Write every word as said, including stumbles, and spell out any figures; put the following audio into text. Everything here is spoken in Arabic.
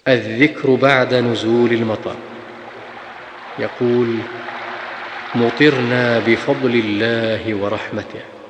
الذكر بعد نزول المطر. يقول: مطرنا بفضل الله ورحمته.